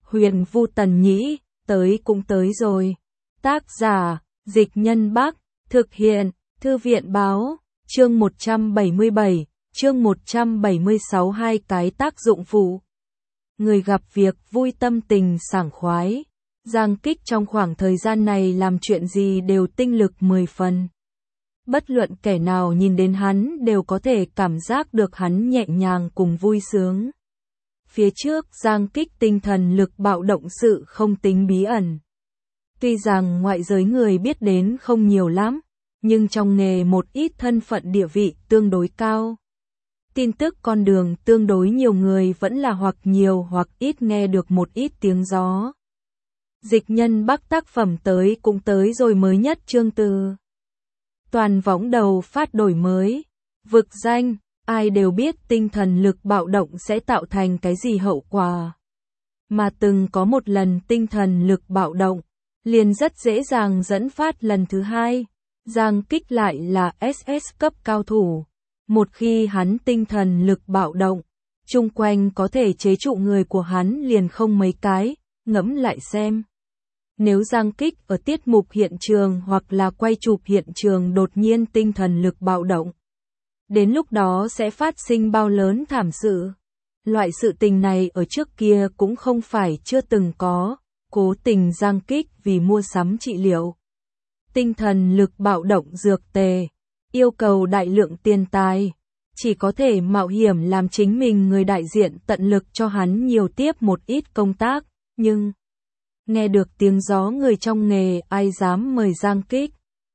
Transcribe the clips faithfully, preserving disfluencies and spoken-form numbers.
Huyền Vu Tần Nhĩ, tới cũng tới rồi. Tác giả, Dịch Nhân Bắc, thực hiện, Thư viện Báo, chương một trăm bảy mươi bảy, chương một trăm bảy mươi sáu hai cái tác dụng phụ. Người gặp việc vui tâm tình sảng khoái. Giang Kích trong khoảng thời gian này làm chuyện gì đều tinh lực mười phần. Bất luận kẻ nào nhìn đến hắn đều có thể cảm giác được hắn nhẹ nhàng cùng vui sướng. Phía trước Giang Kích tinh thần lực bạo động sự không tính bí ẩn. Tuy rằng ngoại giới người biết đến không nhiều lắm, nhưng trong nghề một ít thân phận địa vị tương đối cao. Tin tức con đường tương đối nhiều người vẫn là hoặc nhiều hoặc ít nghe được một ít tiếng gió. Dịch Nhân Bắc tác phẩm tới cũng tới rồi mới nhất chương từ. Toàn võng đầu phát đổi mới, vực danh, ai đều biết tinh thần lực bạo động sẽ tạo thành cái gì hậu quả. Mà từng có một lần tinh thần lực bạo động, liền rất dễ dàng dẫn phát lần thứ hai. Giang Kích lại là ét ét cấp cao thủ. Một khi hắn tinh thần lực bạo động, chung quanh có thể chế trụ người của hắn liền không mấy cái, ngẫm lại xem. Nếu Giang Kích ở tiết mục hiện trường hoặc là quay chụp hiện trường đột nhiên tinh thần lực bạo động, đến lúc đó sẽ phát sinh bao lớn thảm sự. Loại sự tình này ở trước kia cũng không phải chưa từng có, cố tình Giang Kích vì mua sắm trị liệu. Tinh thần lực bạo động dược tề, yêu cầu đại lượng tiền tài, chỉ có thể mạo hiểm làm chính mình người đại diện tận lực cho hắn nhiều tiếp một ít công tác, nhưng nghe được tiếng gió người trong nghề ai dám mời Giang Kích.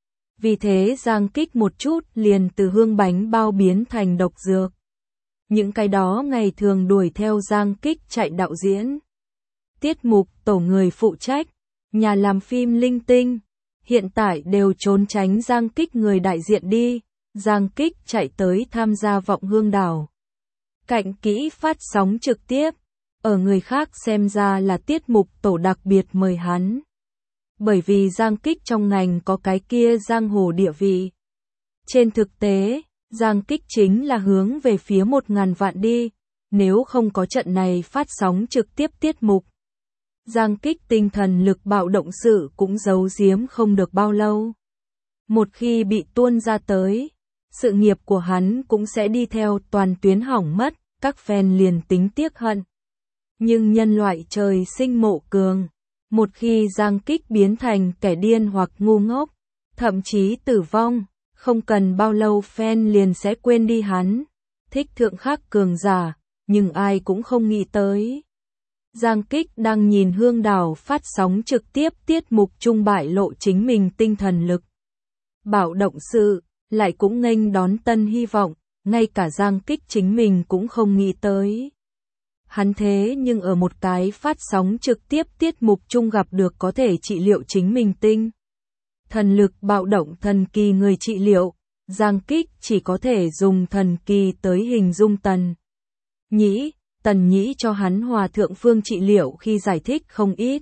Vì thế Giang Kích một chút liền từ hương bánh bao biến thành độc dược. Những cái đó ngày thường đuổi theo Giang Kích chạy đạo diễn. Tiết mục tổ người phụ trách, nhà làm phim linh tinh, hiện tại đều trốn tránh Giang Kích người đại diện đi. Giang Kích chạy tới tham gia Vọng Hương Đảo. Cạnh kỹ phát sóng trực tiếp, ở người khác xem ra là tiết mục tổ đặc biệt mời hắn. Bởi vì Giang Kích trong ngành có cái kia giang hồ địa vị. Trên thực tế, Giang Kích chính là hướng về phía một ngàn vạn đi, nếu không có trận này phát sóng trực tiếp tiết mục. Giang Kích tinh thần lực bạo động sự cũng giấu giếm không được bao lâu. Một khi bị tuôn ra tới, sự nghiệp của hắn cũng sẽ đi theo toàn tuyến hỏng mất, các fan liền tính tiếc hận. Nhưng nhân loại trời sinh mộ cường, một khi Giang Kích biến thành kẻ điên hoặc ngu ngốc, thậm chí tử vong, không cần bao lâu fan liền sẽ quên đi hắn. Thích thượng khắc cường giả, nhưng ai cũng không nghĩ tới. Giang Kích đang nhìn Hương Đảo phát sóng trực tiếp tiết mục trung bại lộ chính mình tinh thần lực bạo động sự, lại cũng nghênh đón tân hy vọng, ngay cả Giang Kích chính mình cũng không nghĩ tới. Hắn thế nhưng ở một cái phát sóng trực tiếp tiết mục chung gặp được có thể trị liệu chính mình tinh thần lực bạo động thần kỳ người trị liệu. Giang Kích chỉ có thể dùng thần kỳ tới hình dung Tần Nhĩ. Tần Nhĩ cho hắn hòa thượng phương trị liệu khi giải thích không ít.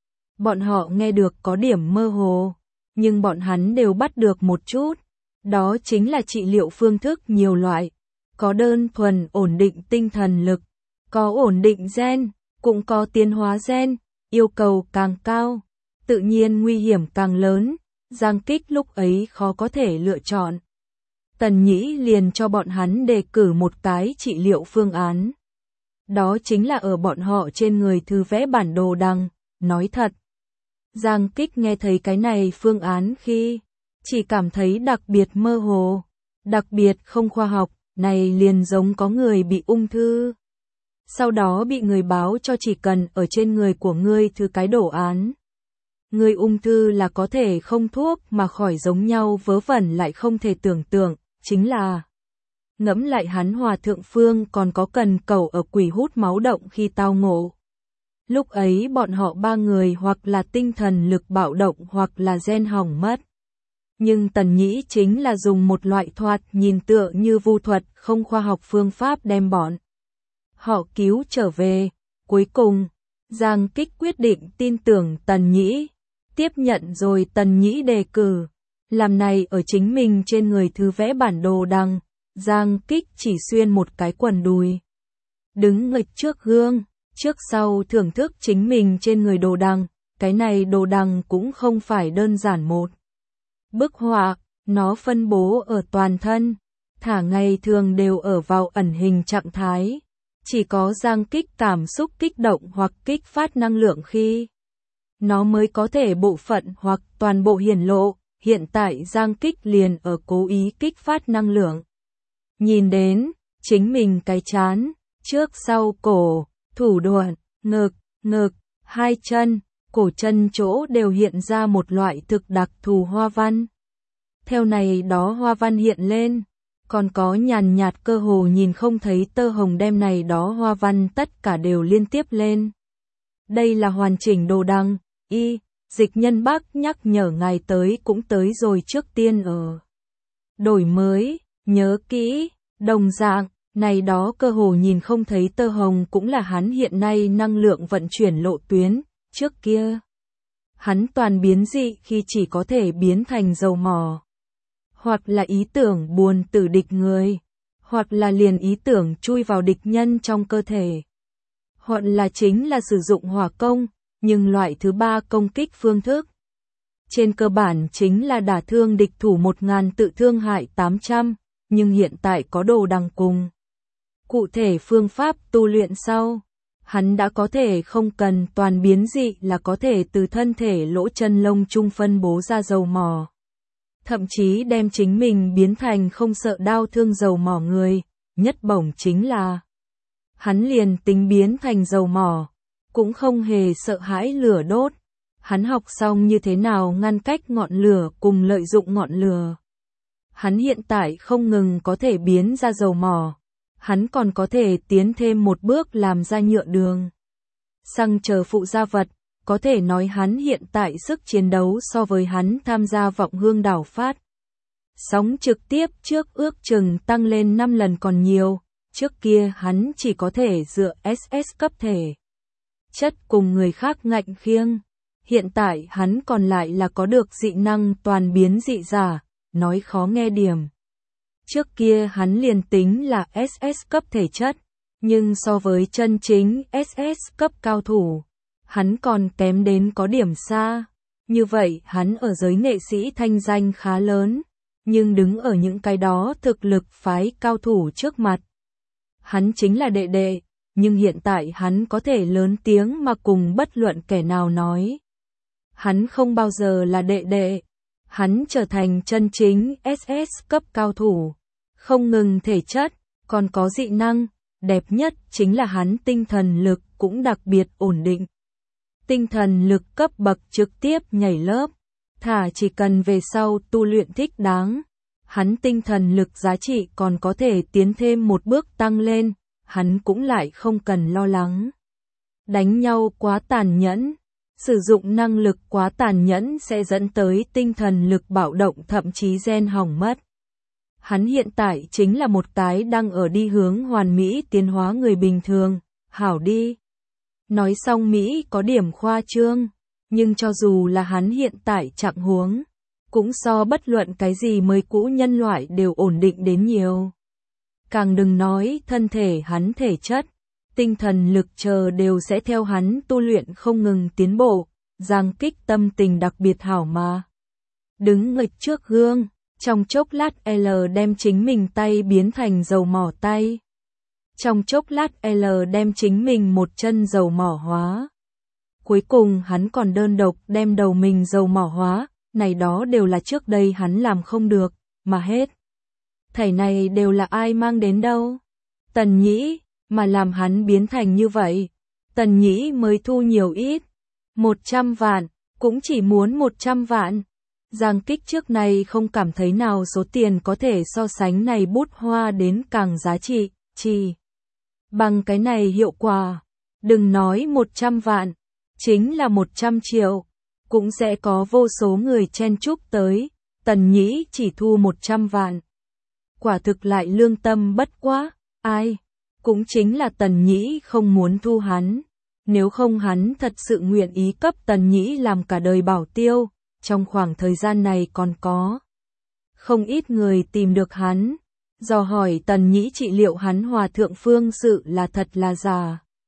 Bọn họ nghe được có điểm mơ hồ, nhưng bọn hắn đều bắt được một chút. Đó chính là trị liệu phương thức nhiều loại, có đơn thuần ổn định tinh thần lực, có ổn định gen, cũng có tiến hóa gen, yêu cầu càng cao, tự nhiên nguy hiểm càng lớn. Giang Kích lúc ấy khó có thể lựa chọn. Tần Nhĩ liền cho bọn hắn đề cử một cái trị liệu phương án. Đó chính là ở bọn họ trên người thư vẽ bản đồ đằng. Nói thật, Giang Kích nghe thấy cái này phương án khi chỉ cảm thấy đặc biệt mơ hồ, đặc biệt không khoa học, này liền giống có người bị ung thư. Sau đó bị người báo cho chỉ cần ở trên người của ngươi thư cái đồ án. Người ung thư là có thể không thuốc mà khỏi giống nhau vớ vẩn lại không thể tưởng tượng, chính là ngẫm lại hắn hòa thượng phương còn có cần cầu ở quỷ hút máu động khi tao ngộ. Lúc ấy bọn họ ba người hoặc là tinh thần lực bạo động hoặc là gen hỏng mất. Nhưng Tần Nhĩ chính là dùng một loại thoạt nhìn tựa như vu thuật không khoa học phương pháp đem bọn họ cứu trở về. Cuối cùng, Giang Kích quyết định tin tưởng Tần Nhĩ, tiếp nhận rồi Tần Nhĩ đề cử. Làm này ở chính mình trên người thư vẽ bản đồ đằng, Giang Kích chỉ xuyên một cái quần đùi. Đứng nghịch trước gương, trước sau thưởng thức chính mình trên người đồ đằng, cái này đồ đằng cũng không phải đơn giản một bức họa, nó phân bố ở toàn thân, thả ngày thường đều ở vào ẩn hình trạng thái. Chỉ có Giang Kích cảm xúc kích động hoặc kích phát năng lượng khi nó mới có thể bộ phận hoặc toàn bộ hiển lộ. Hiện tại Giang Kích liền ở cố ý kích phát năng lượng. Nhìn đến chính mình cái trán, trước sau cổ, thủ đoạn, ngực, ngực, hai chân, cổ chân chỗ đều hiện ra một loại thực đặc thù hoa văn. Theo này đó hoa văn hiện lên, còn có nhàn nhạt cơ hồ nhìn không thấy tơ hồng đem này đó hoa văn tất cả đều liên tiếp lên. Đây là hoàn chỉnh đồ đằng, y, Dịch Nhân Bắc nhắc nhở ngài tới cũng tới rồi trước tiên ở. Đổi mới, nhớ kỹ, đồng dạng, này đó cơ hồ nhìn không thấy tơ hồng cũng là hắn hiện nay năng lượng vận chuyển lộ tuyến, trước kia. Hắn toàn biến dị khi chỉ có thể biến thành dầu mỏ. Hoặc là ý tưởng buồn tử địch người, hoặc là liền ý tưởng chui vào địch nhân trong cơ thể. Hoặc là chính là sử dụng hỏa công, nhưng loại thứ ba công kích phương thức. Trên cơ bản chính là đả thương địch thủ một ngàn tự thương hại tám trăm, nhưng hiện tại có đồ đằng cùng. Cụ thể phương pháp tu luyện sau, hắn đã có thể không cần toàn biến dị là có thể từ thân thể lỗ chân lông trung phân bố ra dầu mỏ. Thậm chí đem chính mình biến thành không sợ đau thương dầu mỏ người, nhất bổng chính là hắn liền tính biến thành dầu mỏ, cũng không hề sợ hãi lửa đốt. Hắn học xong như thế nào ngăn cách ngọn lửa cùng lợi dụng ngọn lửa. Hắn hiện tại không ngừng có thể biến ra dầu mỏ, hắn còn có thể tiến thêm một bước làm ra nhựa đường. Xăng chờ phụ gia vật, có thể nói hắn hiện tại sức chiến đấu so với hắn tham gia vọng hương đảo phát. Sóng trực tiếp trước ước chừng tăng lên năm lần còn nhiều, trước kia hắn chỉ có thể dựa ét ét cấp thể chất cùng người khác ngạnh khiêng. Hiện tại hắn còn lại là có được dị năng toàn biến dị giả, nói khó nghe điểm. Trước kia hắn liền tính là ét ét cấp thể chất, nhưng so với chân chính ét ét cấp cao thủ, hắn còn kém đến có điểm xa. Như vậy hắn ở giới nghệ sĩ thanh danh khá lớn, nhưng đứng ở những cái đó thực lực phái cao thủ trước mặt. Hắn chính là đệ đệ, nhưng hiện tại hắn có thể lớn tiếng mà cùng bất luận kẻ nào nói. Hắn không bao giờ là đệ đệ, hắn trở thành chân chính ét ét cấp cao thủ, không ngừng thể chất, còn có dị năng, đẹp nhất chính là hắn tinh thần lực cũng đặc biệt ổn định. Tinh thần lực cấp bậc trực tiếp nhảy lớp, thả chỉ cần về sau tu luyện thích đáng, hắn tinh thần lực giá trị còn có thể tiến thêm một bước tăng lên, hắn cũng lại không cần lo lắng. Đánh nhau quá tàn nhẫn, sử dụng năng lực quá tàn nhẫn sẽ dẫn tới tinh thần lực bạo động thậm chí gen hỏng mất. Hắn hiện tại chính là một cái đang ở đi hướng hoàn mỹ tiến hóa người bình thường, hảo đi. Nói xong Mỹ có điểm khoa trương, nhưng cho dù là hắn hiện tại trạng huống, cũng so bất luận cái gì mới cũ nhân loại đều ổn định đến nhiều. Càng đừng nói thân thể hắn thể chất, tinh thần lực chờ đều sẽ theo hắn tu luyện không ngừng tiến bộ, Giang Kích tâm tình đặc biệt hảo mà. Đứng nghịch trước gương, trong chốc lát L đem chính mình tay biến thành dầu mỏ tay. Trong chốc lát L đem chính mình một chân dầu mỏ hóa. Cuối cùng hắn còn đơn độc đem đầu mình dầu mỏ hóa, này đó đều là trước đây hắn làm không được, mà hết. Thảy này đều là ai mang đến đâu? Tần Nhĩ, mà làm hắn biến thành như vậy. Tần Nhĩ mới thu nhiều ít. Một trăm vạn, cũng chỉ muốn một trăm vạn. Giang Kích trước này không cảm thấy nào số tiền có thể so sánh này bút hoa đến càng giá trị, chỉ bằng cái này hiệu quả. Đừng nói một trăm vạn, chính là một trăm triệu, cũng sẽ có vô số người chen chúc tới. Tần Nhĩ chỉ thu một trăm vạn. Quả thực lại lương tâm bất quá, ai? Cũng chính là Tần Nhĩ không muốn thu hắn. Nếu không hắn thật sự nguyện ý cấp Tần Nhĩ làm cả đời bảo tiêu, trong khoảng thời gian này còn có không ít người tìm được hắn, dò hỏi Tần Nhĩ trị liệu hắn hòa thượng phương sự là thật là giả.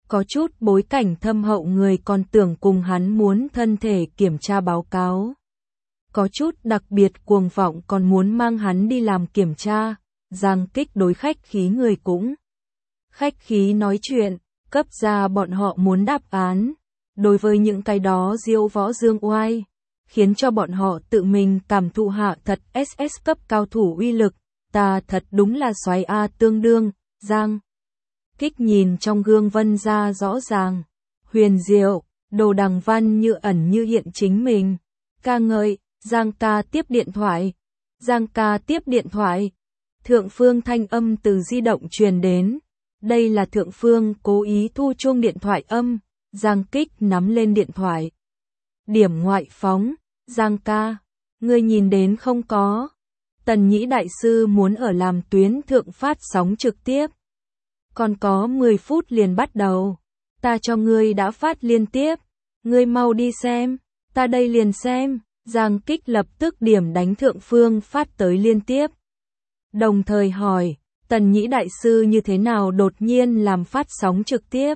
Có chút bối cảnh thâm hậu người còn tưởng cùng hắn muốn thân thể kiểm tra báo cáo. Có chút đặc biệt cuồng vọng còn muốn mang hắn đi làm kiểm tra. Giang Kích đối khách khí người cũng khách khí nói chuyện, cấp ra bọn họ muốn đáp án. Đối với những cái đó diêu võ dương oai, khiến cho bọn họ tự mình cảm thụ hạ thật ét ét cấp cao thủ uy lực. Ta thật đúng là xoáy A tương đương. Giang Kích nhìn trong gương vân ra rõ ràng, huyền diệu, Đồ Đằng Văn như ẩn như hiện chính mình. Ca ngợi, Giang ca tiếp điện thoại. Giang ca tiếp điện thoại. Thượng Phương thanh âm từ di động truyền đến. Đây là Thượng Phương cố ý thu chuông điện thoại âm. Giang Kích nắm lên điện thoại. Điểm ngoại phóng. Giang ca, ngươi nhìn đến không có? Tần Nhĩ đại sư muốn ở làm tuyến thượng phát sóng trực tiếp. Còn có mười phút liền bắt đầu. Ta cho ngươi đã phát liên tiếp. Ngươi mau đi xem. Ta đây liền xem. Giang Kích lập tức điểm đánh Thượng Phương phát tới liên tiếp. Đồng thời hỏi, Tần Nhĩ đại sư như thế nào đột nhiên làm phát sóng trực tiếp?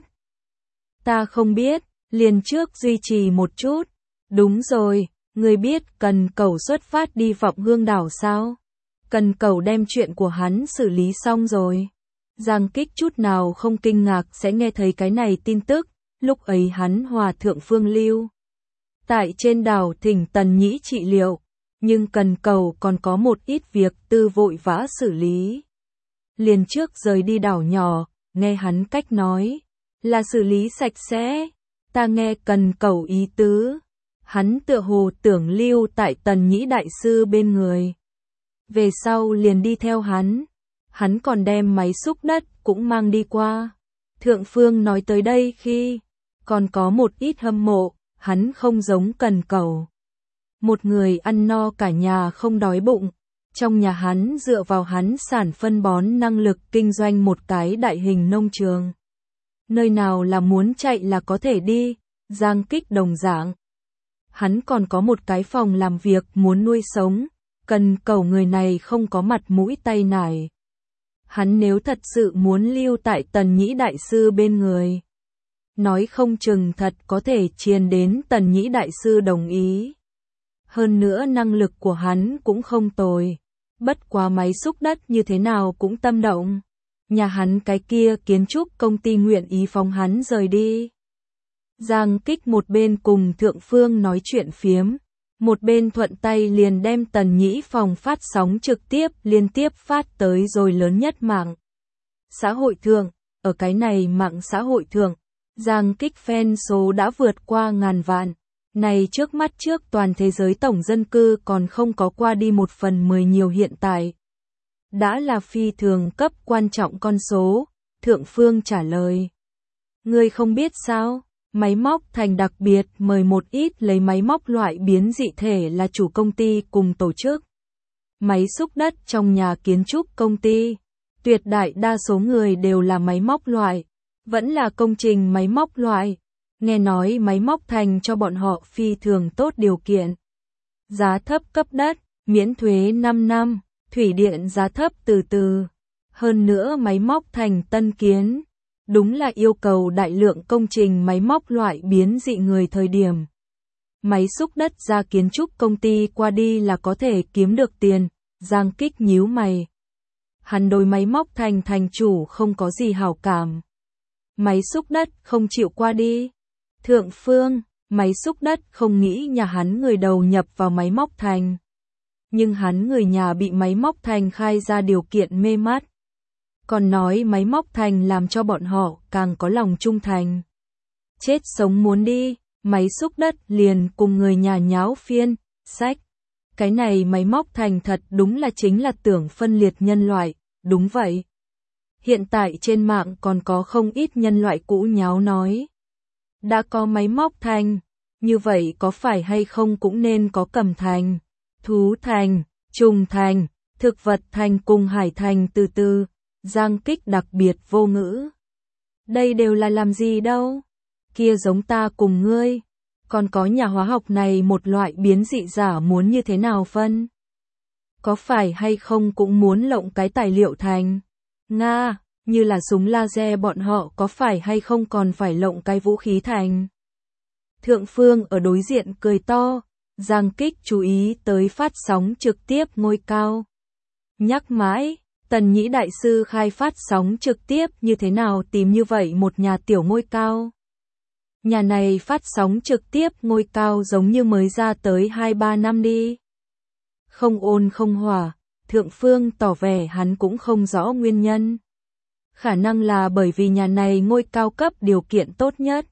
Ta không biết, liền trước duy trì một chút. Đúng rồi, ngươi biết Cần Cẩu xuất phát đi Vọng Hương đảo sao? Cần Cẩu đem chuyện của hắn xử lý xong rồi. Giang Kích chút nào không kinh ngạc sẽ nghe thấy cái này tin tức, lúc ấy hắn hòa thượng Phương Lưu. Tại trên đảo thỉnh Tần Nhĩ trị liệu, nhưng Cần Cẩu còn có một ít việc tư vội vã xử lý. Liền trước rời đi đảo nhỏ, nghe hắn cách nói, là xử lý sạch sẽ. Ta nghe Cần Cẩu ý tứ, hắn tựa hồ tưởng lưu tại Tần Nhĩ đại sư bên người. Về sau liền đi theo hắn. Hắn còn đem máy xúc đất cũng mang đi qua. Thượng Phương nói tới đây khi còn có một ít hâm mộ, hắn không giống Cần Cẩu. Một người ăn no cả nhà không đói bụng. Trong nhà hắn dựa vào hắn sản phân bón năng lực kinh doanh một cái đại hình nông trường. Nơi nào là muốn chạy là có thể đi. Giang Kích đồng dạng. Hắn còn có một cái phòng làm việc muốn nuôi sống. Cần Cẩu người này không có mặt mũi tay nải. Hắn nếu thật sự muốn lưu tại Tần Nhĩ đại sư bên người, nói không chừng thật có thể chiền đến Tần Nhĩ đại sư đồng ý. Hơn nữa năng lực của hắn cũng không tồi. Bất quá máy xúc đất như thế nào cũng tâm động. Nhà hắn cái kia kiến trúc công ty nguyện ý phóng hắn rời đi. Giang Kích một bên cùng Thượng Phương nói chuyện phiếm, một bên thuận tay liền đem Tần Nhĩ phòng phát sóng trực tiếp liên tiếp phát tới rồi lớn nhất mạng xã hội thượng. Ở cái này mạng xã hội thượng, Giang Kích fan số đã vượt qua ngàn vạn. Này trước mắt trước toàn thế giới tổng dân cư còn không có qua đi một phần mười nhiều hiện tại. Đã là phi thường cấp quan trọng con số. Thượng Phương trả lời. Ngươi không biết sao? Máy móc thành đặc biệt mời một ít lấy máy móc loại biến dị thể là chủ công ty cùng tổ chức. Máy xúc đất trong nhà kiến trúc công ty. Tuyệt đại đa số người đều là máy móc loại. Vẫn là công trình máy móc loại. Nghe nói máy móc thành cho bọn họ phi thường tốt điều kiện. Giá thấp cấp đất, miễn thuế năm năm, thủy điện giá thấp từ từ. Hơn nữa máy móc thành tân kiến. Đúng là yêu cầu đại lượng công trình máy móc loại biến dị người thời điểm. Máy xúc đất ra kiến trúc công ty qua đi là có thể kiếm được tiền. Giang Kích nhíu mày. Hắn đối máy móc thành thành chủ không có gì hảo cảm. Máy xúc đất không chịu qua đi. Thượng Phương, máy xúc đất không nghĩ nhà hắn người đầu nhập vào máy móc thành. Nhưng hắn người nhà bị máy móc thành khai ra điều kiện mê mắt. Còn nói máy móc thành làm cho bọn họ càng có lòng trung thành. Chết sống muốn đi, máy xúc đất liền cùng người nhà nháo phiên, sách. Cái này máy móc thành thật đúng là chính là tưởng phân liệt nhân loại, đúng vậy. Hiện tại trên mạng còn có không ít nhân loại cũ nháo nói. Đã có máy móc thành, như vậy có phải hay không cũng nên có cẩm thành, thú thành, trùng thành, thực vật thành cùng hải thành từ từ. Giang Kích đặc biệt vô ngữ. Đây đều là làm gì đâu? Kia giống ta cùng ngươi. Còn có nhà hóa học này một loại biến dị giả muốn như thế nào phân? Có phải hay không cũng muốn lộng cái tài liệu thành? Nga, như là súng laser bọn họ có phải hay không còn phải lộng cái vũ khí thành. Thượng Phương ở đối diện cười to, Giang Kích chú ý tới phát sóng trực tiếp ngôi cao. Nhắc mãi, Tần Nhĩ Đại Sư khai phát sóng trực tiếp như thế nào tìm như vậy một nhà tiểu ngôi cao. Nhà này phát sóng trực tiếp ngôi cao giống như mới ra tới hai ba năm đi. Không ôn không hỏa, Thượng Phương tỏ vẻ hắn cũng không rõ nguyên nhân. Khả năng là bởi vì nhà này ngôi cao cấp điều kiện tốt nhất.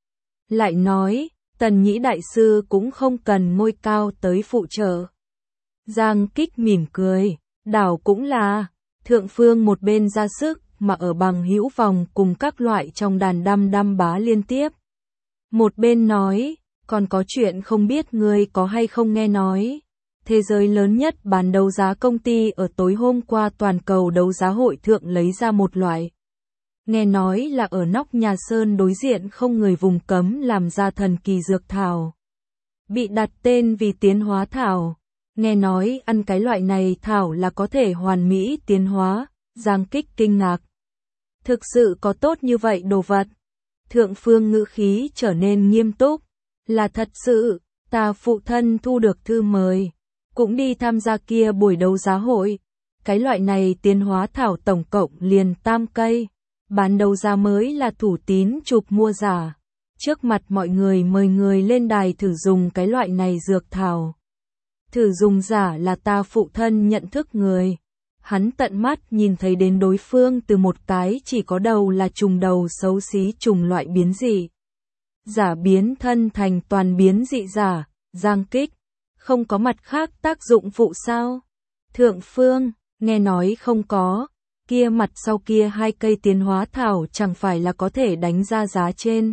Lại nói, Tần Nhĩ Đại Sư cũng không cần ngôi cao tới phụ trợ. Giang Kích mỉm cười, đảo cũng là, Thượng Phương một bên ra sức mà ở bằng hữu vòng cùng các loại trong đàn đăm đăm bá liên tiếp. Một bên nói, còn có chuyện không biết ngươi có hay không nghe nói. Thế giới lớn nhất bán đấu giá công ty ở tối hôm qua toàn cầu đấu giá hội thượng lấy ra một loại. Nghe nói là ở nóc nhà sơn đối diện không người vùng cấm làm ra thần kỳ dược thảo. Bị đặt tên vì tiến hóa thảo. Nghe nói ăn cái loại này thảo là có thể hoàn mỹ tiến hóa. Giang Kích kinh ngạc. Thực sự có tốt như vậy đồ vật. Thượng Phương ngữ khí trở nên nghiêm túc. Là thật sự, ta phụ thân thu được thư mời. Cũng đi tham gia kia buổi đấu giá hội. Cái loại này tiến hóa thảo tổng cộng liền tam cây. Bán đấu giá mới là thủ tín chụp mua giả. Trước mặt mọi người mời người lên đài thử dùng cái loại này dược thảo. Thử dùng giả là ta phụ thân nhận thức người. Hắn tận mắt nhìn thấy đến đối phương từ một cái chỉ có đầu là trùng đầu xấu xí trùng loại biến dị. Giả biến thân thành toàn biến dị giả, Giang Kích. Không có mặt khác tác dụng phụ sao? Thượng Phương, nghe nói không có. Kia mặt sau kia hai cây tiến hóa thảo chẳng phải là có thể đánh ra giá trên.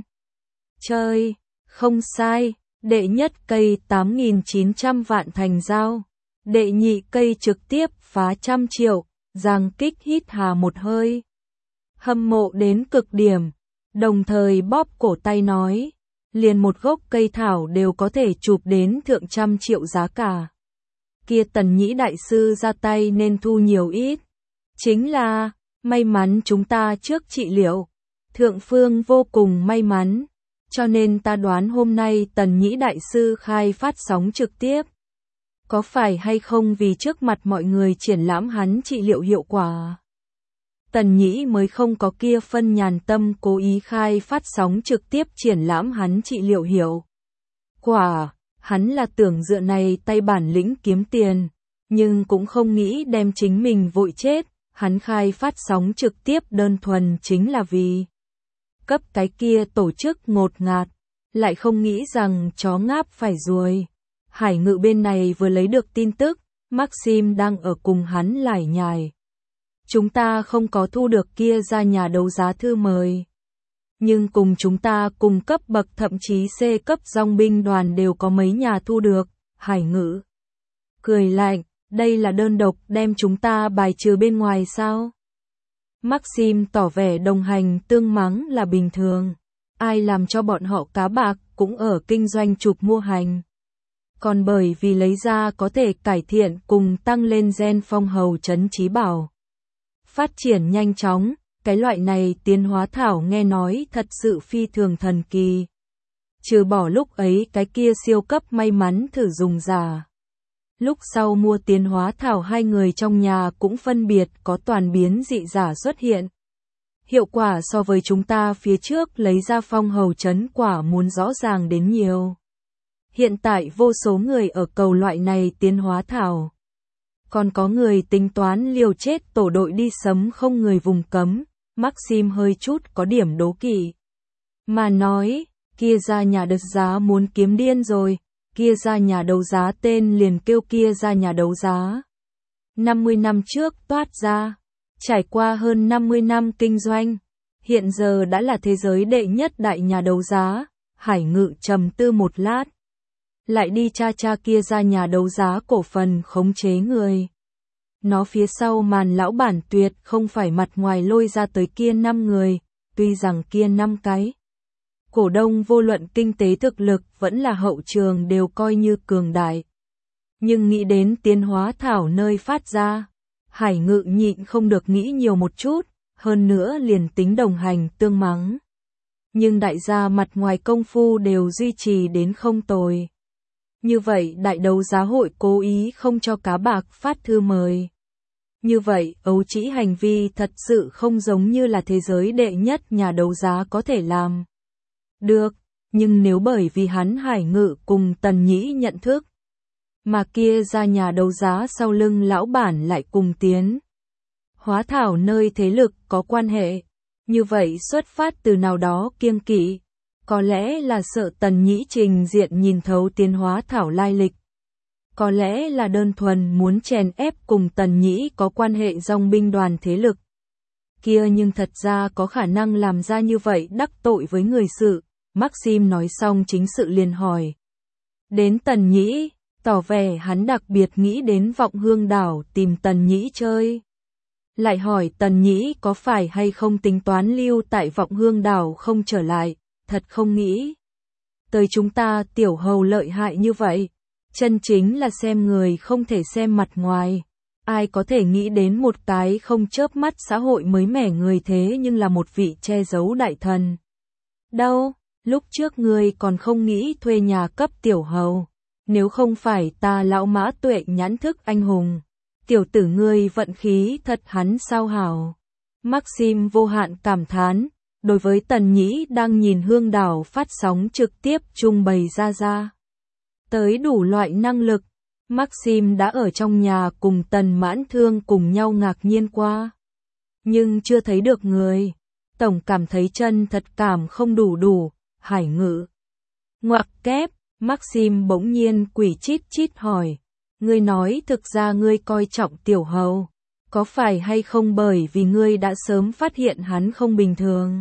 Chơi, không sai, đệ nhất cây tám nghìn chín trăm vạn thành giao. Đệ nhị cây trực tiếp phá trăm triệu, Giang Kích hít hà một hơi. Hâm mộ đến cực điểm, đồng thời bóp cổ tay nói, liền một gốc cây thảo đều có thể chụp đến thượng trăm triệu giá cả. Kia Tần Nhĩ Đại Sư ra tay nên thu nhiều ít. Chính là, may mắn chúng ta trước trị liệu. Thượng Phương vô cùng may mắn, cho nên ta đoán hôm nay Tần Nhĩ Đại Sư khai phát sóng trực tiếp. Có phải hay không vì trước mặt mọi người triển lãm hắn trị liệu hiệu quả? Tần Nhĩ mới không có kia phân nhàn tâm cố ý khai phát sóng trực tiếp triển lãm hắn trị liệu hiệu quả. Hắn là tưởng dựa này tay bản lĩnh kiếm tiền, nhưng cũng không nghĩ đem chính mình vội chết. Hắn khai phát sóng trực tiếp đơn thuần chính là vì cấp cái kia tổ chức ngột ngạt, lại không nghĩ rằng chó ngáp phải ruồi. Hải Ngự bên này vừa lấy được tin tức, Maxim đang ở cùng hắn lải nhải. Chúng ta không có thu được kia ra nhà đấu giá thư mời. Nhưng cùng chúng ta cùng cấp bậc thậm chí C cấp dòng binh đoàn đều có mấy nhà thu được. Hải Ngự cười lạnh, đây là đơn độc đem chúng ta bài trừ bên ngoài sao? Maxim tỏ vẻ đồng hành tương mắng là bình thường. Ai làm cho bọn họ cá bạc cũng ở kinh doanh chụp mua hành. Còn bởi vì lấy ra có thể cải thiện cùng tăng lên gen phong hầu trấn trí bảo. Phát triển nhanh chóng, cái loại này tiến hóa thảo nghe nói thật sự phi thường thần kỳ. Trừ bỏ lúc ấy cái kia siêu cấp may mắn thử dùng giả. Lúc sau mua tiến hóa thảo hai người trong nhà cũng phân biệt có toàn biến dị giả xuất hiện. Hiệu quả so với chúng ta phía trước lấy ra phong hầu trấn quả muốn rõ ràng đến nhiều. Hiện tại vô số người ở cầu loại này tiến hóa thảo. Còn có người tính toán liều chết tổ đội đi sấm không người vùng cấm. Maxim hơi chút có điểm đố kỵ. Mà nói, kia ra nhà đấu giá muốn kiếm điên rồi. Kia ra nhà đấu giá tên liền kêu kia ra nhà đấu giá. năm mươi năm trước toát ra. Trải qua hơn năm mươi năm kinh doanh. Hiện giờ đã là thế giới đệ nhất đại nhà đấu giá. Hải Ngự trầm tư một lát. Lại đi cha cha kia ra nhà đấu giá cổ phần khống chế người. Nó phía sau màn lão bản tuyệt không phải mặt ngoài lôi ra tới kia năm người. Tuy rằng kia năm cái cổ đông vô luận kinh tế thực lực vẫn là hậu trường đều coi như cường đại. Nhưng nghĩ đến tiến hóa thảo nơi phát ra, Hải Ngự nhịn không được nghĩ nhiều một chút, hơn nữa liền tính đồng hành tương mắng. Nhưng đại gia mặt ngoài công phu đều duy trì đến không tồi. Như vậy đại đấu giá hội cố ý không cho cá bạc phát thư mời. Như vậy, ấu trĩ hành vi thật sự không giống như là thế giới đệ nhất nhà đấu giá có thể làm. Được, nhưng nếu bởi vì hắn Hải Ngự cùng Tần Nhĩ nhận thức, mà kia ra nhà đấu giá sau lưng lão bản lại cùng tiến. Hóa thảo nơi thế lực có quan hệ, như vậy xuất phát từ nào đó kiêng kỵ, có lẽ là sợ Tần Nhĩ trình diện nhìn thấu tiến hóa thảo lai lịch. Có lẽ là đơn thuần muốn chèn ép cùng Tần Nhĩ có quan hệ dòng binh đoàn thế lực. Kia nhưng thật ra có khả năng làm ra như vậy đắc tội với người sự. Maxim nói xong chính sự liền hỏi. Đến Tần Nhĩ, tỏ vẻ hắn đặc biệt nghĩ đến Vọng Hương đảo tìm Tần Nhĩ chơi. Lại hỏi Tần Nhĩ có phải hay không tính toán lưu tại Vọng Hương đảo không trở lại, thật không nghĩ. Tới chúng ta tiểu hầu lợi hại như vậy. Chân chính là xem người không thể xem mặt ngoài. Ai có thể nghĩ đến một cái không chớp mắt xã hội mới mẻ người thế nhưng là một vị che giấu đại thần. Đâu, lúc trước ngươi còn không nghĩ thuê nhà cấp tiểu hầu. Nếu không phải ta lão Mã Tuệ nhãn thức anh hùng. Tiểu tử ngươi vận khí thật hắn sao hảo. Maxim vô hạn cảm thán. Đối với Tần Nhĩ đang nhìn Hương đảo phát sóng trực tiếp trung bày ra ra. Tới đủ loại năng lực, Maxim đã ở trong nhà cùng Tần Mãn Thương cùng nhau ngạc nhiên qua. Nhưng chưa thấy được người, tổng cảm thấy chân thật cảm không đủ đủ, Hải Ngự. Ngoặc kép, Maxim bỗng nhiên quỷ chít chít hỏi, ngươi nói thực ra ngươi coi trọng tiểu hầu, có phải hay không bởi vì ngươi đã sớm phát hiện hắn không bình thường?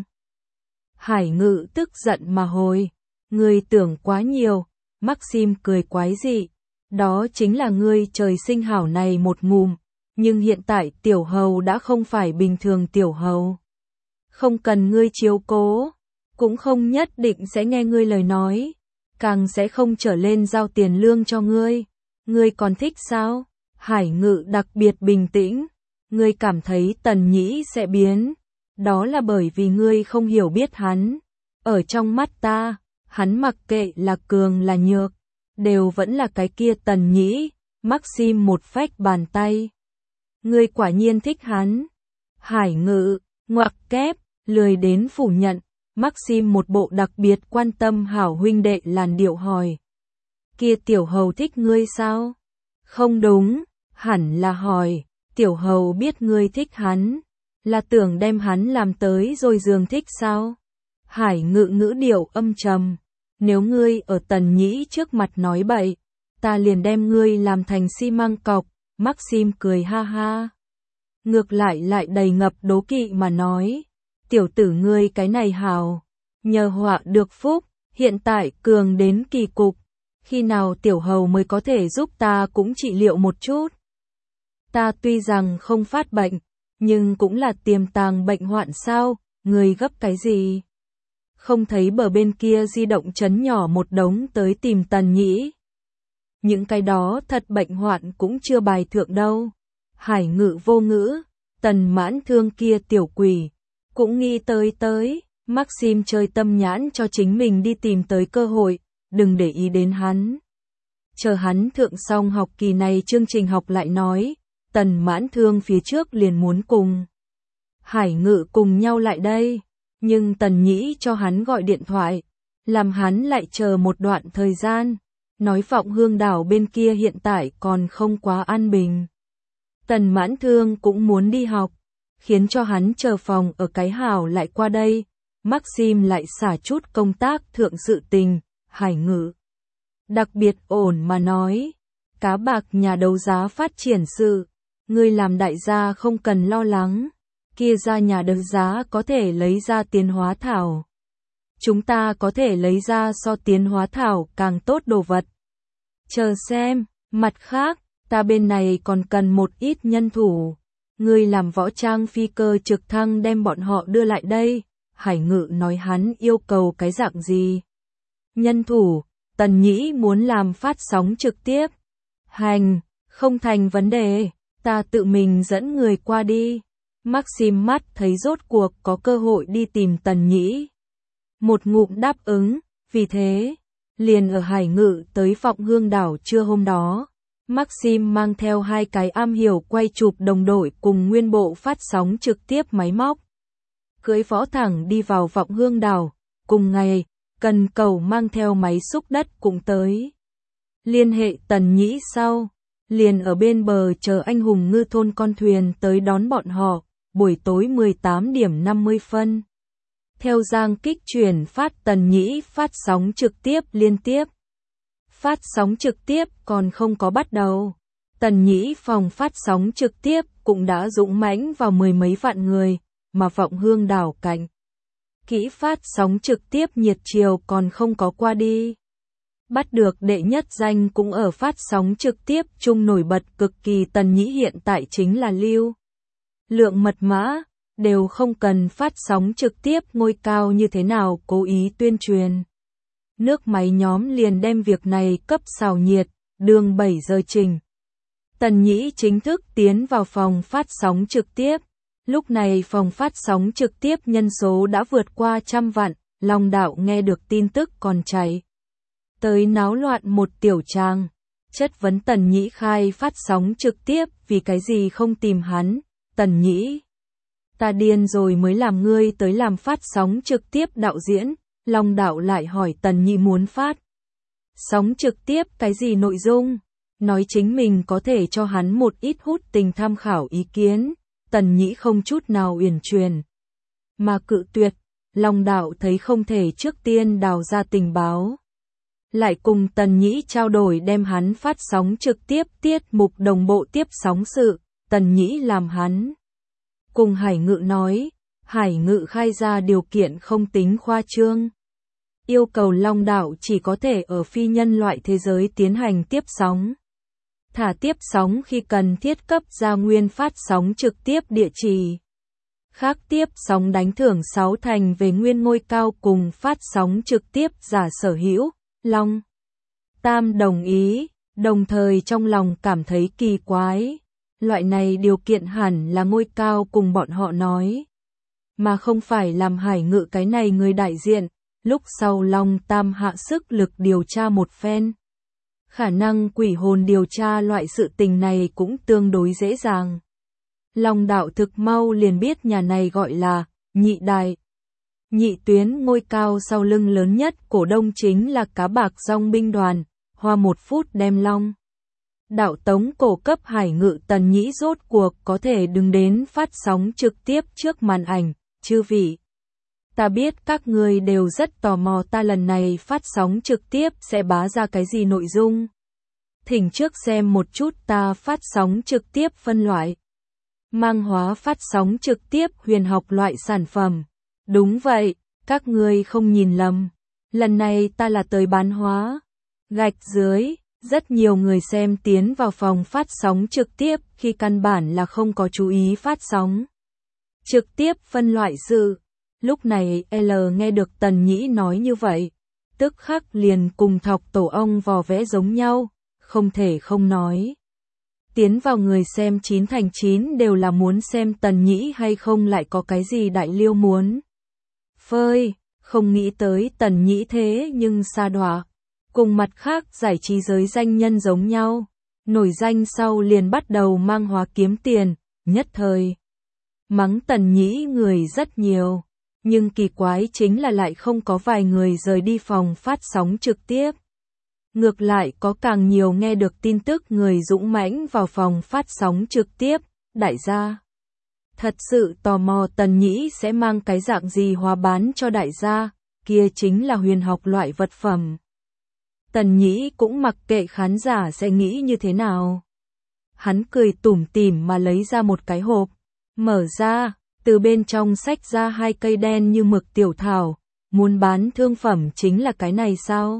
Hải Ngự tức giận mà hồi, ngươi tưởng quá nhiều. Maxim cười quái dị, đó chính là ngươi trời sinh hảo này một ngùm, nhưng hiện tại tiểu hầu đã không phải bình thường tiểu hầu. Không cần ngươi chiếu cố, cũng không nhất định sẽ nghe ngươi lời nói, càng sẽ không trở lên giao tiền lương cho ngươi. Ngươi còn thích sao? Hải Ngự đặc biệt bình tĩnh, ngươi cảm thấy Tần Nhĩ sẽ biến, đó là bởi vì ngươi không hiểu biết hắn. Ở trong mắt ta, hắn mặc kệ là cường là nhược, đều vẫn là cái kia Tần Nhĩ. Maxim một phách bàn tay. Ngươi quả nhiên thích hắn. Hải Ngự, ngoặc kép, lười đến phủ nhận. Maxim một bộ đặc biệt quan tâm hảo huynh đệ làn điệu hỏi. Kia tiểu hầu thích ngươi sao? Không đúng, hẳn là hỏi. Tiểu hầu biết ngươi thích hắn, là tưởng đem hắn làm tới rồi giường thích sao? Hải Ngự ngữ điệu âm trầm. Nếu ngươi ở Tần Nhĩ trước mặt nói bậy, ta liền đem ngươi làm thành xi măng cọc. Maxim cười ha ha. Ngược lại lại đầy ngập đố kỵ mà nói. Tiểu tử ngươi cái này hào, nhờ họa được phúc, hiện tại cường đến kỳ cục. Khi nào tiểu hầu mới có thể giúp ta cũng trị liệu một chút? Ta tuy rằng không phát bệnh, nhưng cũng là tiềm tàng bệnh hoạn sao, ngươi gấp cái gì? Không thấy bờ bên kia di động chấn nhỏ một đống tới tìm Tần Nhĩ. Những cái đó thật bệnh hoạn cũng chưa bài thượng đâu. Hải Ngự vô ngữ, Tần Mãn Thương kia tiểu quỷ, cũng nghĩ tới tới. Maxim chơi tâm nhãn cho chính mình đi tìm tới cơ hội, đừng để ý đến hắn. Chờ hắn thượng xong học kỳ này chương trình học lại nói, Tần Mãn Thương phía trước liền muốn cùng Hải Ngự cùng nhau lại đây. Nhưng Tần Nhĩ cho hắn gọi điện thoại, làm hắn lại chờ một đoạn thời gian, nói Vọng Hương đảo bên kia hiện tại còn không quá an bình. Tần Mãn Thương cũng muốn đi học, khiến cho hắn chờ phòng ở cái hào lại qua đây. Maxim lại xả chút công tác thượng sự tình. Hải Ngự đặc biệt ổn mà nói, cá bạc nhà đấu giá phát triển sự, ngươi làm đại gia không cần lo lắng. Kia ra nhà đấu giá có thể lấy ra tiến hóa thảo. Chúng ta có thể lấy ra so tiến hóa thảo càng tốt đồ vật. Chờ xem, mặt khác, ta bên này còn cần một ít nhân thủ. Ngươi làm võ trang phi cơ trực thăng đem bọn họ đưa lại đây. Hải Ngự nói hắn yêu cầu cái dạng gì? Nhân thủ, Tần Nhĩ muốn làm phát sóng trực tiếp. Hành, không thành vấn đề, ta tự mình dẫn người qua đi. Maxim mắt thấy rốt cuộc có cơ hội đi tìm Tần Nhĩ. Một ngụm đáp ứng, vì thế, liền ở Hải Ngự tới Vọng Hương đảo trưa hôm đó. Maxim mang theo hai cái am hiểu quay chụp đồng đội cùng nguyên bộ phát sóng trực tiếp máy móc. Cưỡi võ thẳng đi vào Vọng Hương đảo, cùng ngày, Cần Cầu mang theo máy xúc đất cũng tới. Liên hệ Tần Nhĩ sau, liền ở bên bờ chờ anh hùng ngư thôn con thuyền tới đón bọn họ, buổi tối mười tám điểm năm mươi phân. Theo Giang Kích truyền phát Tần Nhĩ phát sóng trực tiếp liên tiếp. Phát sóng trực tiếp còn không có bắt đầu. Tần Nhĩ phòng phát sóng trực tiếp cũng đã dũng mãnh vào mười mấy vạn người, mà Vọng Hương đảo cạnh. Kỹ phát sóng trực tiếp nhiệt chiều còn không có qua đi. Bắt được đệ nhất danh cũng ở phát sóng trực tiếp chung nổi bật cực kỳ. Tần Nhĩ hiện tại chính là lưu lượng mật mã, đều không cần phát sóng trực tiếp ngôi cao như thế nào cố ý tuyên truyền. Nước máy nhóm liền đem việc này cấp xào nhiệt, đường bảy giờ trình. Tần Nhĩ chính thức tiến vào phòng phát sóng trực tiếp. Lúc này phòng phát sóng trực tiếp nhân số đã vượt qua trăm vạn, Long Đạo nghe được tin tức còn chạy tới náo loạn một tiểu trang, chất vấn Tần Nhĩ khai phát sóng trực tiếp vì cái gì không tìm hắn. Tần Nhĩ, ta điên rồi mới làm ngươi tới làm phát sóng trực tiếp đạo diễn. Long Đạo lại hỏi Tần Nhĩ muốn phát sóng trực tiếp cái gì nội dung, nói chính mình có thể cho hắn một ít hút tình tham khảo ý kiến. Tần Nhĩ không chút nào uyển chuyển mà cự tuyệt. Long Đạo thấy không thể trước tiên đào ra tình báo, lại cùng Tần Nhĩ trao đổi đem hắn phát sóng trực tiếp tiết mục đồng bộ tiếp sóng sự. Tần Nhĩ làm hắn cùng Hải Ngự nói, Hải Ngự khai ra điều kiện không tính khoa trương, yêu cầu Long Đạo chỉ có thể ở phi nhân loại thế giới tiến hành tiếp sóng. Thả tiếp sóng khi cần thiết cấp ra nguyên phát sóng trực tiếp địa chỉ. Khác tiếp sóng đánh thưởng sáu thành về nguyên ngôi cao cùng phát sóng trực tiếp giả sở hữu. Long Tam đồng ý, đồng thời trong lòng cảm thấy kỳ quái. Loại này điều kiện hẳn là ngôi cao cùng bọn họ nói, mà không phải làm Hải Ngự cái này người đại diện. Lúc sau Long Tam hạ sức lực điều tra một phen. Khả năng quỷ hồn điều tra loại sự tình này cũng tương đối dễ dàng. Long Đạo thực mau liền biết nhà này gọi là nhị đại. Nhị tuyến ngôi cao sau lưng lớn nhất cổ đông chính là Cá Bạc Dòng binh đoàn. Hoa một phút đem Long Đạo tống cổ cấp Hải Ngự. Tần Nhĩ rốt cuộc có thể đứng đến phát sóng trực tiếp trước màn ảnh. Chư vị, ta biết các người đều rất tò mò ta lần này phát sóng trực tiếp sẽ bá ra cái gì nội dung. Thỉnh trước xem một chút ta phát sóng trực tiếp phân loại. Mang hóa phát sóng trực tiếp huyền học loại sản phẩm. Đúng vậy, các người không nhìn lầm. Lần này ta là tới bán hóa. Gạch dưới, rất nhiều người xem tiến vào phòng phát sóng trực tiếp khi căn bản là không có chú ý phát sóng trực tiếp phân loại sự. Lúc này L nghe được Tần Nhĩ nói như vậy, tức khắc liền cùng thọc tổ ong vò vẽ giống nhau, không thể không nói. Tiến vào người xem chín thành chín đều là muốn xem Tần Nhĩ hay không lại có cái gì đại liêu muốn phơi, không nghĩ tới Tần Nhĩ thế nhưng sa đọa. Cùng mặt khác giải trí giới danh nhân giống nhau, nổi danh sau liền bắt đầu mang hóa kiếm tiền, nhất thời. Mắng Tần Nhĩ người rất nhiều, nhưng kỳ quái chính là lại không có vài người rời đi phòng phát sóng trực tiếp. Ngược lại có càng nhiều nghe được tin tức người dũng mãnh vào phòng phát sóng trực tiếp. Đại gia thật sự tò mò Tần Nhĩ sẽ mang cái dạng gì hóa bán cho đại gia, kia chính là huyền học loại vật phẩm. Tần Nhĩ cũng mặc kệ khán giả sẽ nghĩ như thế nào. Hắn cười tủm tỉm mà lấy ra một cái hộp, mở ra, từ bên trong xách ra hai cây đen như mực tiểu thảo. Muốn bán thương phẩm chính là cái này sao?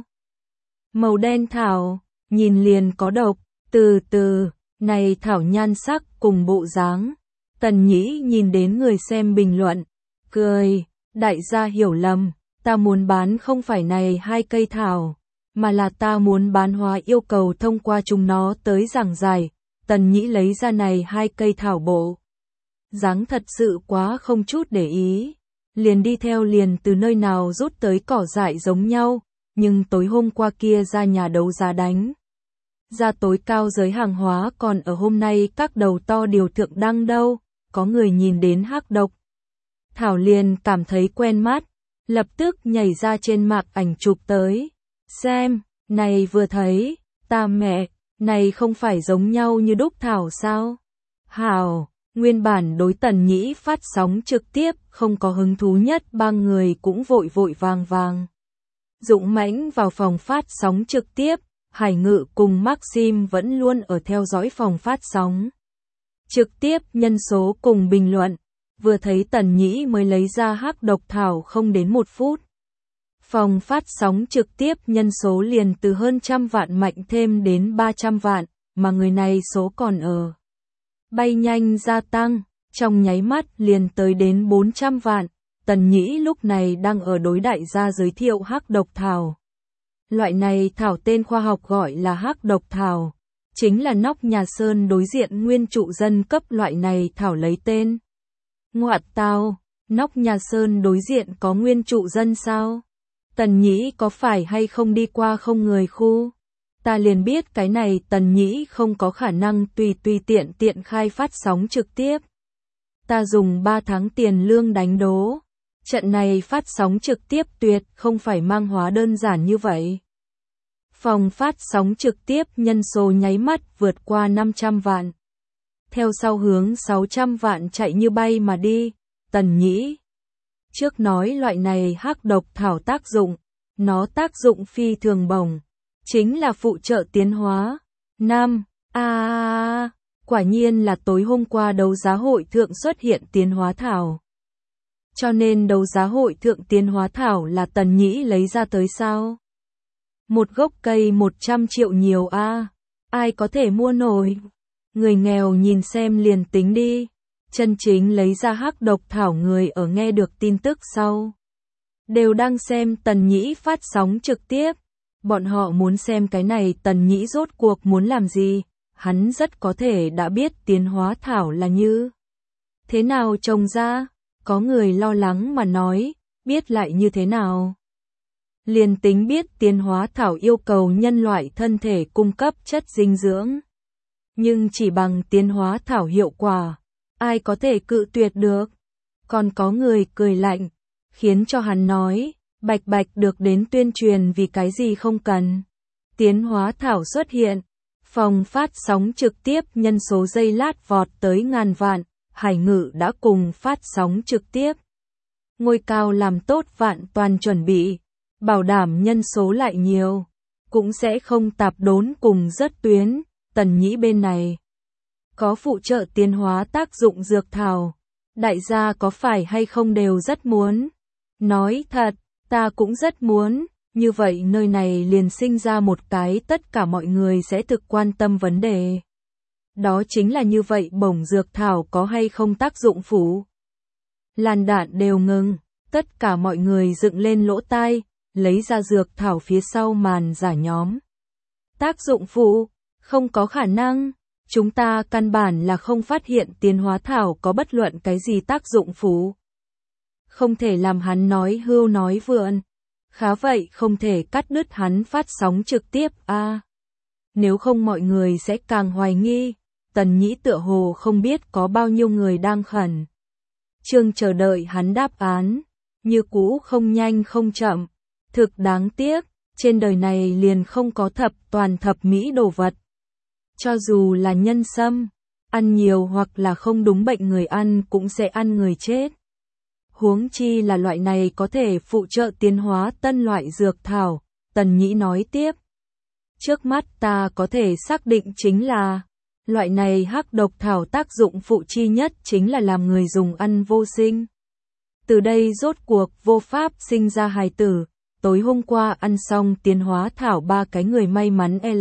Màu đen thảo, nhìn liền có độc. Từ từ, này thảo nhan sắc cùng bộ dáng. Tần Nhĩ nhìn đến người xem bình luận, cười, đại gia hiểu lầm, ta muốn bán không phải này hai cây thảo, mà là ta muốn bán hóa yêu cầu thông qua chúng nó tới giảng giải. Tần Nhĩ lấy ra này hai cây thảo bộ dáng thật sự quá không chút để ý. Liền đi theo liền từ nơi nào rút tới cỏ dại giống nhau, nhưng tối hôm qua kia ra nhà đấu giá đánh. Ra tối cao giới hàng hóa còn ở hôm nay các đầu to điều thượng đăng đâu, có người nhìn đến hắc độc thảo liền cảm thấy quen mắt, lập tức nhảy ra trên mạc ảnh chụp tới. Xem, này vừa thấy, ta mẹ, này không phải giống nhau như đúc thảo sao? Hảo, nguyên bản đối Tần Nhĩ phát sóng trực tiếp, không có hứng thú nhất ba người cũng vội vội vàng vàng. Dũng mãnh vào phòng phát sóng trực tiếp, Hải Ngự cùng Maxim vẫn luôn ở theo dõi phòng phát sóng trực tiếp nhân số cùng bình luận, vừa thấy Tần Nhĩ mới lấy ra hắc độc thảo không đến một phút. Phòng phát sóng trực tiếp nhân số liền từ hơn trăm vạn mạnh thêm đến ba trăm vạn, mà người này số còn ở bay nhanh gia tăng, trong nháy mắt liền tới đến bốn trăm vạn. Tần Nhĩ lúc này đang ở đối đại gia giới thiệu hắc độc thảo. Loại này thảo tên khoa học gọi là hắc độc thảo, chính là nóc nhà Sơn đối diện nguyên trụ dân cấp loại này thảo lấy tên. Ngoạt tao, nóc nhà Sơn đối diện có nguyên trụ dân sao? Tần Nhĩ có phải hay không đi qua không người khu? Ta liền biết cái này Tần Nhĩ không có khả năng tùy tùy tiện tiện khai phát sóng trực tiếp. Ta dùng ba tháng tiền lương đánh đố. Trận này phát sóng trực tiếp tuyệt không phải mang hóa đơn giản như vậy. Phòng phát sóng trực tiếp nhân số nháy mắt vượt qua năm trăm vạn. Theo sau hướng sáu trăm vạn chạy như bay mà đi. Tần Nhĩ trước nói loại này hắc độc thảo tác dụng, nó tác dụng phi thường bổng, chính là phụ trợ tiến hóa. Năm, a à, quả nhiên là tối hôm qua đấu giá hội thượng xuất hiện tiến hóa thảo. Cho nên đấu giá hội thượng tiến hóa thảo là Tần Nhĩ lấy ra tới sao? Một gốc cây một trăm triệu nhiều a, à. Ai có thể mua nổi? Người nghèo nhìn xem liền tính đi. Chân chính lấy ra hắc độc thảo người ở nghe được tin tức sau đều đang xem Tần Nhĩ phát sóng trực tiếp. Bọn họ muốn xem cái này Tần Nhĩ rốt cuộc muốn làm gì. Hắn rất có thể đã biết tiến hóa thảo là như thế nào trồng ra. Có người lo lắng mà nói, biết lại như thế nào? Liền tính biết tiến hóa thảo yêu cầu nhân loại thân thể cung cấp chất dinh dưỡng. Nhưng chỉ bằng tiến hóa thảo hiệu quả, ai có thể cự tuyệt được? Còn có người cười lạnh, khiến cho hắn nói, bạch bạch được đến tuyên truyền vì cái gì không cần. Tiến hóa thảo xuất hiện, phòng phát sóng trực tiếp nhân số giây lát vọt tới ngàn vạn. Hải Ngự đã cùng phát sóng trực tiếp. Ngôi cao làm tốt vạn toàn chuẩn bị, bảo đảm nhân số lại nhiều, cũng sẽ không tạp đốn cùng rất tuyến. Tần Nhĩ bên này có phụ trợ tiến hóa tác dụng dược thảo, đại gia có phải hay không đều rất muốn. Nói thật, ta cũng rất muốn, như vậy nơi này liền sinh ra một cái tất cả mọi người sẽ thực quan tâm vấn đề. Đó chính là như vậy bổng dược thảo có hay không tác dụng phụ. Làn đạn đều ngừng, tất cả mọi người dựng lên lỗ tai, lấy ra dược thảo phía sau màn giả nhóm. Tác dụng phụ, không có khả năng, chúng ta căn bản là không phát hiện tiến hóa thảo có bất luận cái gì tác dụng phụ. Không thể làm hắn nói hưu nói vượn, khá vậy không thể cắt đứt hắn phát sóng trực tiếp a. À, nếu không mọi người sẽ càng hoài nghi. Tần Nhĩ tựa hồ không biết có bao nhiêu người đang khẩn trương chờ đợi hắn đáp án, như cũ không nhanh không chậm. Thực đáng tiếc, trên đời này liền không có thập toàn thập mỹ đồ vật. Cho dù là nhân sâm, ăn nhiều hoặc là không đúng bệnh người ăn cũng sẽ ăn người chết. Huống chi là loại này có thể phụ trợ tiến hóa tân loại dược thảo. Tần Nhĩ nói tiếp. Trước mắt ta có thể xác định chính là loại này hắc độc thảo tác dụng phụ chi nhất chính là làm người dùng ăn vô sinh. Từ đây rốt cuộc vô pháp sinh ra hài tử. Tối hôm qua ăn xong tiến hóa thảo ba cái người may mắn L.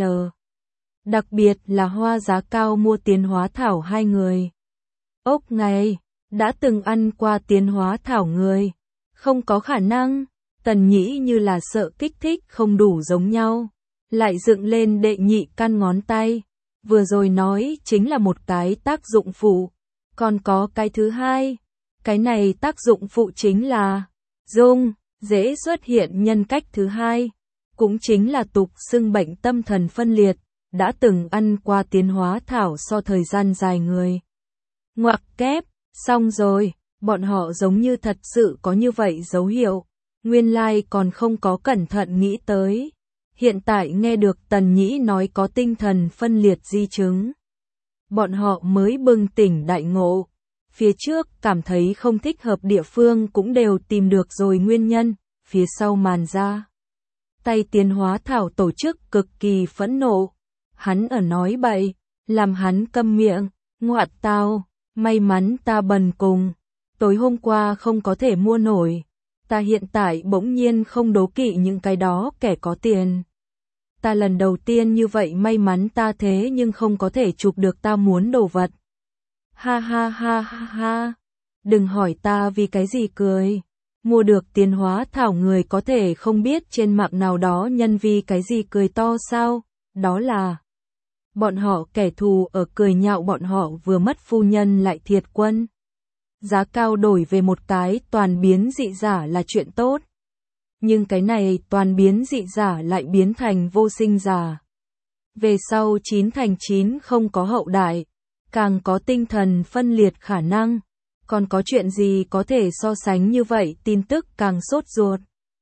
Đặc biệt là hoa giá cao mua tiến hóa thảo hai người. Ốc ngày, đã từng ăn qua tiến hóa thảo người. Không có khả năng, Tần Nhĩ như là sợ kích thích không đủ giống nhau. Lại dựng lên đệ nhị căn ngón tay. Vừa rồi nói chính là một cái tác dụng phụ. Còn có cái thứ hai, cái này tác dụng phụ chính là dung, dễ xuất hiện nhân cách thứ hai, cũng chính là tục xưng bệnh tâm thần phân liệt, đã từng ăn qua tiến hóa thảo so thời gian dài người. Ngoặc kép, xong rồi, bọn họ giống như thật sự có như vậy dấu hiệu, nguyên lai còn không có cẩn thận nghĩ tới. Hiện tại nghe được Tần Nhĩ nói có tinh thần phân liệt di chứng. Bọn họ mới bừng tỉnh đại ngộ. Phía trước cảm thấy không thích hợp địa phương cũng đều tìm được rồi nguyên nhân, phía sau màn ra. Tay tiến hóa thảo tổ chức cực kỳ phẫn nộ. Hắn ở nói bậy, làm hắn câm miệng, ngoạn tao, may mắn ta bần cùng. Tối hôm qua không có thể mua nổi. Ta hiện tại bỗng nhiên không đố kỵ những cái đó kẻ có tiền. Ta lần đầu tiên như vậy may mắn ta thế nhưng không có thể chụp được ta muốn đồ vật. Ha ha ha ha ha. Đừng hỏi ta vì cái gì cười. Mua được tiến hóa thảo người có thể không biết trên mạng nào đó nhân vì cái gì cười to sao. Đó là bọn họ kẻ thù ở cười nhạo bọn họ vừa mất phu nhân lại thiệt quân. Giá cao đổi về một cái toàn biến dị giả là chuyện tốt. Nhưng cái này toàn biến dị giả lại biến thành vô sinh giả. Về sau chín thành chín không có hậu đại, càng có tinh thần phân liệt khả năng. Còn có chuyện gì có thể so sánh như vậy, tin tức càng sốt ruột.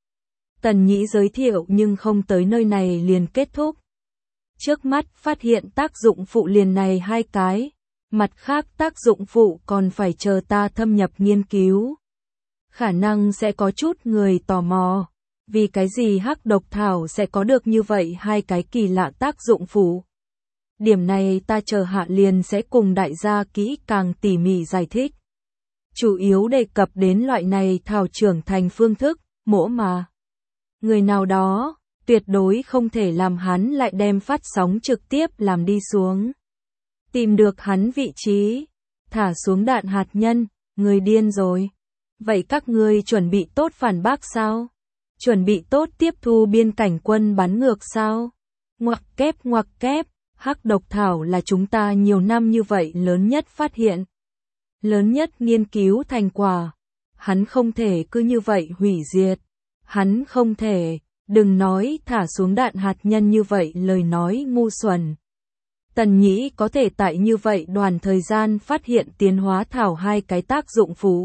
Tần Nhĩ giới thiệu nhưng không tới nơi này liền kết thúc. Trước mắt phát hiện tác dụng phụ liền này hai cái. Mặt khác tác dụng phụ còn phải chờ ta thâm nhập nghiên cứu. Khả năng sẽ có chút người tò mò. Vì cái gì hắc độc thảo sẽ có được như vậy hai cái kỳ lạ tác dụng phụ. Điểm này ta chờ hạ liền sẽ cùng đại gia kỹ càng tỉ mỉ giải thích. Chủ yếu đề cập đến loại này thảo trưởng thành phương thức, mỗ mà. Người nào đó, tuyệt đối không thể làm hắn lại đem phát sóng trực tiếp làm đi xuống. Tìm được hắn vị trí, thả xuống đạn hạt nhân, người điên rồi. Vậy các ngươi chuẩn bị tốt phản bác sao? Chuẩn bị tốt tiếp thu biên cảnh quân bắn ngược sao? Ngoặc kép ngoặc kép, hắc độc thảo là chúng ta nhiều năm như vậy lớn nhất phát hiện. Lớn nhất nghiên cứu thành quả. Hắn không thể cứ như vậy hủy diệt. Hắn không thể, đừng nói thả xuống đạn hạt nhân như vậy lời nói ngu xuẩn. Tần Nhĩ có thể tại như vậy đoàn thời gian phát hiện tiến hóa thảo hai cái tác dụng phụ.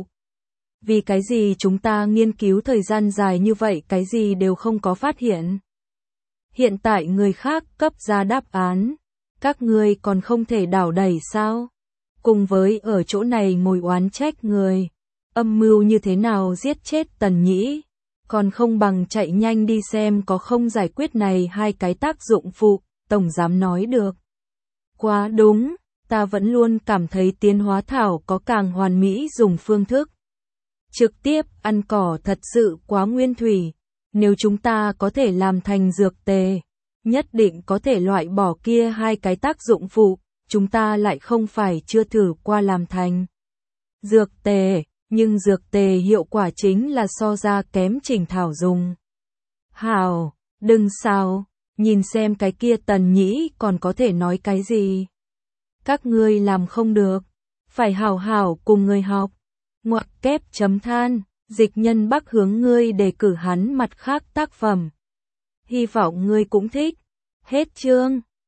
Vì cái gì chúng ta nghiên cứu thời gian dài như vậy cái gì đều không có phát hiện. Hiện tại người khác cấp ra đáp án. Các ngươi còn không thể đảo đẩy sao? Cùng với ở chỗ này ngồi oán trách người. Âm mưu như thế nào giết chết Tần Nhĩ. Còn không bằng chạy nhanh đi xem có không giải quyết này hai cái tác dụng phụ. Tổng giám nói được. Quá đúng, ta vẫn luôn cảm thấy tiến hóa thảo có càng hoàn mỹ dùng phương thức. Trực tiếp ăn cỏ thật sự quá nguyên thủy. Nếu chúng ta có thể làm thành dược tề, nhất định có thể loại bỏ kia hai cái tác dụng phụ, chúng ta lại không phải chưa thử qua làm thành dược tề, nhưng dược tề hiệu quả chính là so ra kém chỉnh thảo dùng. Hảo, đừng sao, nhìn xem cái kia Tần Nhĩ còn có thể nói cái gì. Các ngươi làm không được, phải hảo hảo cùng người học. Ngoặc kép chấm than, dịch nhân Bắc hướng ngươi đề cử hắn mặt khác tác phẩm. Hy vọng ngươi cũng thích. Hết chương.